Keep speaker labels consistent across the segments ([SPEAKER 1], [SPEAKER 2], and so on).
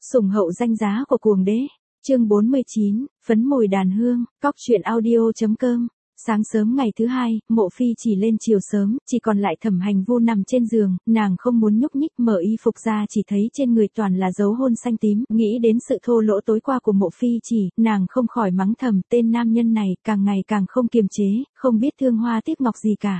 [SPEAKER 1] Sủng hậu danh giá của cuồng đế. Chương 49, phấn mồi đàn hương, cóc truyện audio.com. Sáng sớm ngày thứ hai, Mộ Phi chỉ lên chiều sớm, chỉ còn lại Thẩm Hành Vu nằm trên giường, nàng không muốn nhúc nhích, mở y phục ra chỉ thấy trên người toàn là dấu hôn xanh tím, nghĩ đến sự thô lỗ tối qua của Mộ Phi chỉ, nàng không khỏi mắng thầm, tên nam nhân này càng ngày càng không kiềm chế, không biết thương hoa tiếc ngọc gì cả.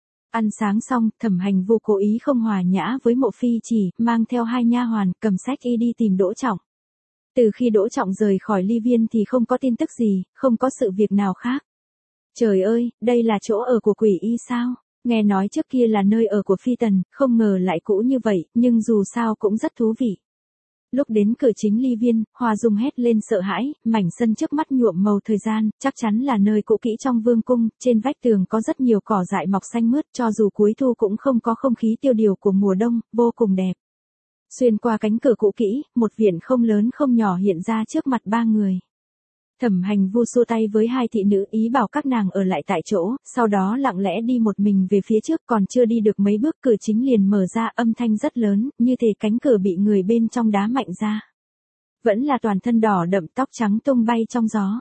[SPEAKER 1] Ăn sáng xong, Thẩm Hành Vu cố ý không hòa nhã với Mộ Phi chỉ, mang theo hai nha hoàn, cầm sách y đi tìm Đỗ Trọng. Từ khi Đỗ Trọng rời khỏi Ly Viên thì không có tin tức gì, không có sự việc nào khác. Trời ơi, đây là chỗ ở của quỷ y sao? Nghe nói trước kia là nơi ở của Phi Tần, không ngờ lại cũ như vậy, nhưng dù sao cũng rất thú vị. Lúc đến cửa chính Ly Viên, Hoa Dung hét lên sợ hãi, mảnh sân trước mắt nhuộm màu thời gian, chắc chắn là nơi cũ kỹ trong vương cung, trên vách tường có rất nhiều cỏ dại mọc xanh mướt, cho dù cuối thu cũng không có không khí tiêu điều của mùa đông, vô cùng đẹp. Xuyên qua cánh cửa cũ kỹ, một viện không lớn không nhỏ hiện ra trước mặt ba người. Thẩm Hành Vu xua tay với hai thị nữ ý bảo các nàng ở lại tại chỗ, sau đó lặng lẽ đi một mình về phía trước, còn chưa đi được mấy bước cửa chính liền mở ra, âm thanh rất lớn, như thể cánh cửa bị người bên trong đá mạnh ra. Vẫn là toàn thân đỏ đậm, tóc trắng tung bay trong gió.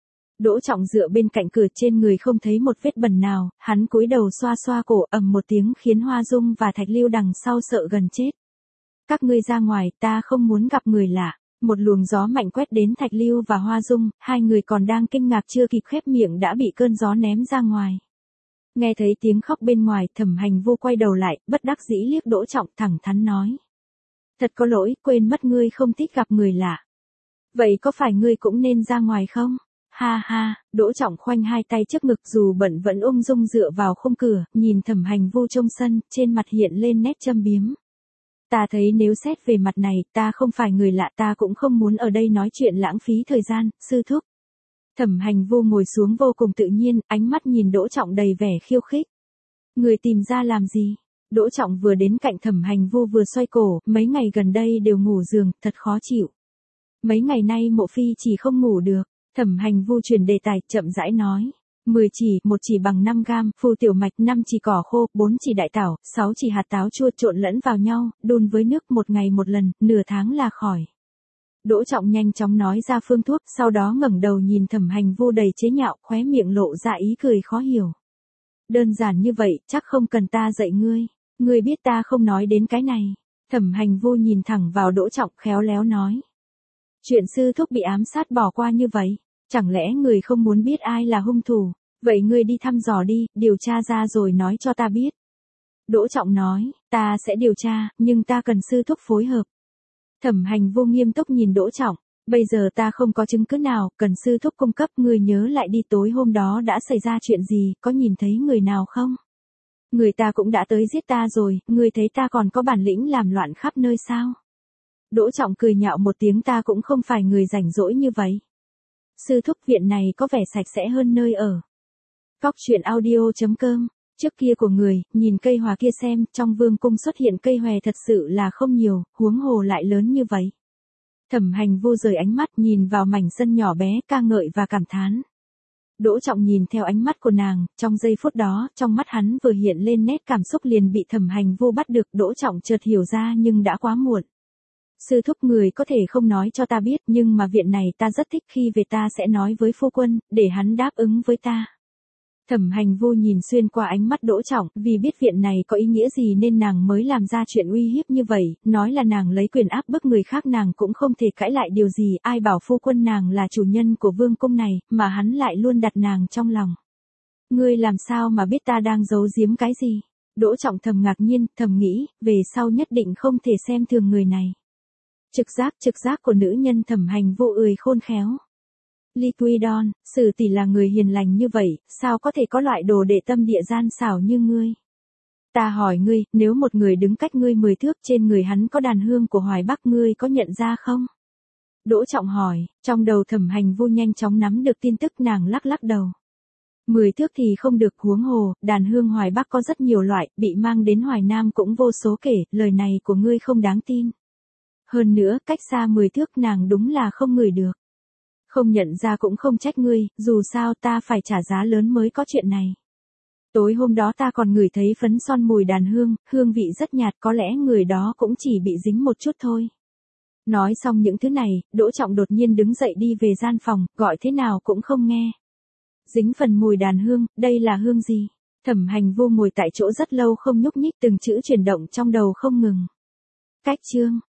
[SPEAKER 1] Đỗ Trọng dựa bên cạnh cửa, trên người không thấy một vết bẩn nào, hắn cúi đầu xoa xoa cổ, ầm một tiếng khiến Hoa Dung và Thạch Lưu đằng sau sợ gần chết. Các ngươi ra ngoài, ta không muốn gặp người lạ. Một luồng gió mạnh quét đến Thạch Lưu và Hoa Dung, hai người còn đang kinh ngạc chưa kịp khép miệng đã bị cơn gió ném ra ngoài. Nghe thấy tiếng khóc bên ngoài, Thẩm Hành Vu quay đầu lại, bất đắc dĩ liếc Đỗ Trọng, thẳng thắn nói. Thật có lỗi, quên mất ngươi không thích gặp người lạ. Vậy có phải ngươi cũng nên ra ngoài không? Ha ha, Đỗ Trọng khoanh hai tay trước ngực, dù bận vẫn ung dung dựa vào khung cửa, nhìn Thẩm Hành Vu trong sân, trên mặt hiện lên nét châm biếm. Ta thấy nếu xét về mặt này, ta không phải người lạ, ta cũng không muốn ở đây nói chuyện lãng phí thời gian, sư thúc. Thẩm Hành Vu ngồi xuống vô cùng tự nhiên, ánh mắt nhìn Đỗ Trọng đầy vẻ khiêu khích. Người tìm ra làm gì? Đỗ Trọng vừa đến cạnh Thẩm Hành Vu vừa xoay cổ, mấy ngày gần đây đều ngủ giường, thật khó chịu. Mấy ngày nay Mộ Phi chỉ không ngủ được. Thẩm Hành Vu chuyển đề tài, chậm rãi nói. 10 chỉ, 1 chỉ bằng 5 gam, phù tiểu mạch, 5 chỉ cỏ khô, 4 chỉ đại tảo, 6 chỉ hạt táo chua trộn lẫn vào nhau, đun với nước 1 ngày 1 lần, nửa tháng là khỏi. Đỗ Trọng nhanh chóng nói ra phương thuốc, sau đó ngẩng đầu nhìn Thẩm Hành Vu đầy chế nhạo, khóe miệng lộ ra ý cười khó hiểu. Đơn giản như vậy, chắc không cần ta dạy ngươi. Ngươi biết ta không nói đến cái này. Thẩm Hành Vu nhìn thẳng vào Đỗ Trọng, khéo léo nói. Chuyện sư thúc bị ám sát bỏ qua như vậy. Chẳng lẽ người không muốn biết ai là hung thủ? Vậy ngươi đi thăm dò đi, điều tra ra rồi nói cho ta biết. Đỗ Trọng nói, ta sẽ điều tra, nhưng ta cần sư thúc phối hợp. Thẩm Hành Vu nghiêm túc nhìn Đỗ Trọng, bây giờ ta không có chứng cứ nào, cần sư thúc cung cấp, ngươi nhớ lại đi, tối hôm đó đã xảy ra chuyện gì, có nhìn thấy người nào không? Người ta cũng đã tới giết ta rồi, ngươi thấy ta còn có bản lĩnh làm loạn khắp nơi sao? Đỗ Trọng cười nhạo một tiếng, ta cũng không phải người rảnh rỗi như vậy. Sư thúc, viện này có vẻ sạch sẽ hơn nơi ở. Cóc truyện audio.com. Trước kia của người, nhìn cây hòa kia xem, trong vương cung xuất hiện cây hòe thật sự là không nhiều, huống hồ lại lớn như vậy. Thẩm Hành Vu rời ánh mắt nhìn vào mảnh sân nhỏ bé, ca ngợi và cảm thán. Đỗ Trọng nhìn theo ánh mắt của nàng, trong giây phút đó, trong mắt hắn vừa hiện lên nét cảm xúc liền bị Thẩm Hành Vu bắt được. Đỗ Trọng chợt hiểu ra nhưng đã quá muộn. Sư thúc, người có thể không nói cho ta biết, nhưng mà viện này ta rất thích, khi về ta sẽ nói với phu quân, để hắn đáp ứng với ta. Thẩm Hành Vu nhìn xuyên qua ánh mắt Đỗ Trọng, vì biết viện này có ý nghĩa gì nên nàng mới làm ra chuyện uy hiếp như vậy, nói là nàng lấy quyền áp bức người khác, nàng cũng không thể cãi lại điều gì, ai bảo phu quân nàng là chủ nhân của vương cung này, mà hắn lại luôn đặt nàng trong lòng. Ngươi làm sao mà biết ta đang giấu giếm cái gì? Đỗ Trọng thầm ngạc nhiên, thầm nghĩ, về sau nhất định không thể xem thường người này. Trực giác của nữ nhân. Thẩm Hành Vu ười khôn khéo. Liquidon, Sử tỷ là người hiền lành như vậy, sao có thể có loại đồ đệ tâm địa gian xảo như ngươi? Ta hỏi ngươi, nếu một người đứng cách ngươi 10 thước, trên người hắn có đàn hương của Hoài Bắc, ngươi có nhận ra không? Đỗ Trọng hỏi, trong đầu Thẩm Hành Vu nhanh chóng nắm được tin tức, nàng lắc lắc đầu. 10 thước thì không được, huống hồ, đàn hương Hoài Bắc có rất nhiều loại, bị mang đến Hoài Nam cũng vô số kể, lời này của ngươi không đáng tin. Hơn nữa, cách xa 10 thước nàng đúng là không ngửi được. Không nhận ra cũng không trách ngươi, dù sao ta phải trả giá lớn mới có chuyện này. Tối hôm đó ta còn ngửi thấy phấn son mùi đàn hương, hương vị rất nhạt, có lẽ người đó cũng chỉ bị dính một chút thôi. Nói xong những thứ này, Đỗ Trọng đột nhiên đứng dậy đi về gian phòng, gọi thế nào cũng không nghe. Dính phần mùi đàn hương, đây là hương gì? Thẩm Hành Vu ngồi tại chỗ rất lâu không nhúc nhích, từng chữ chuyển động trong đầu không ngừng. Cách chương,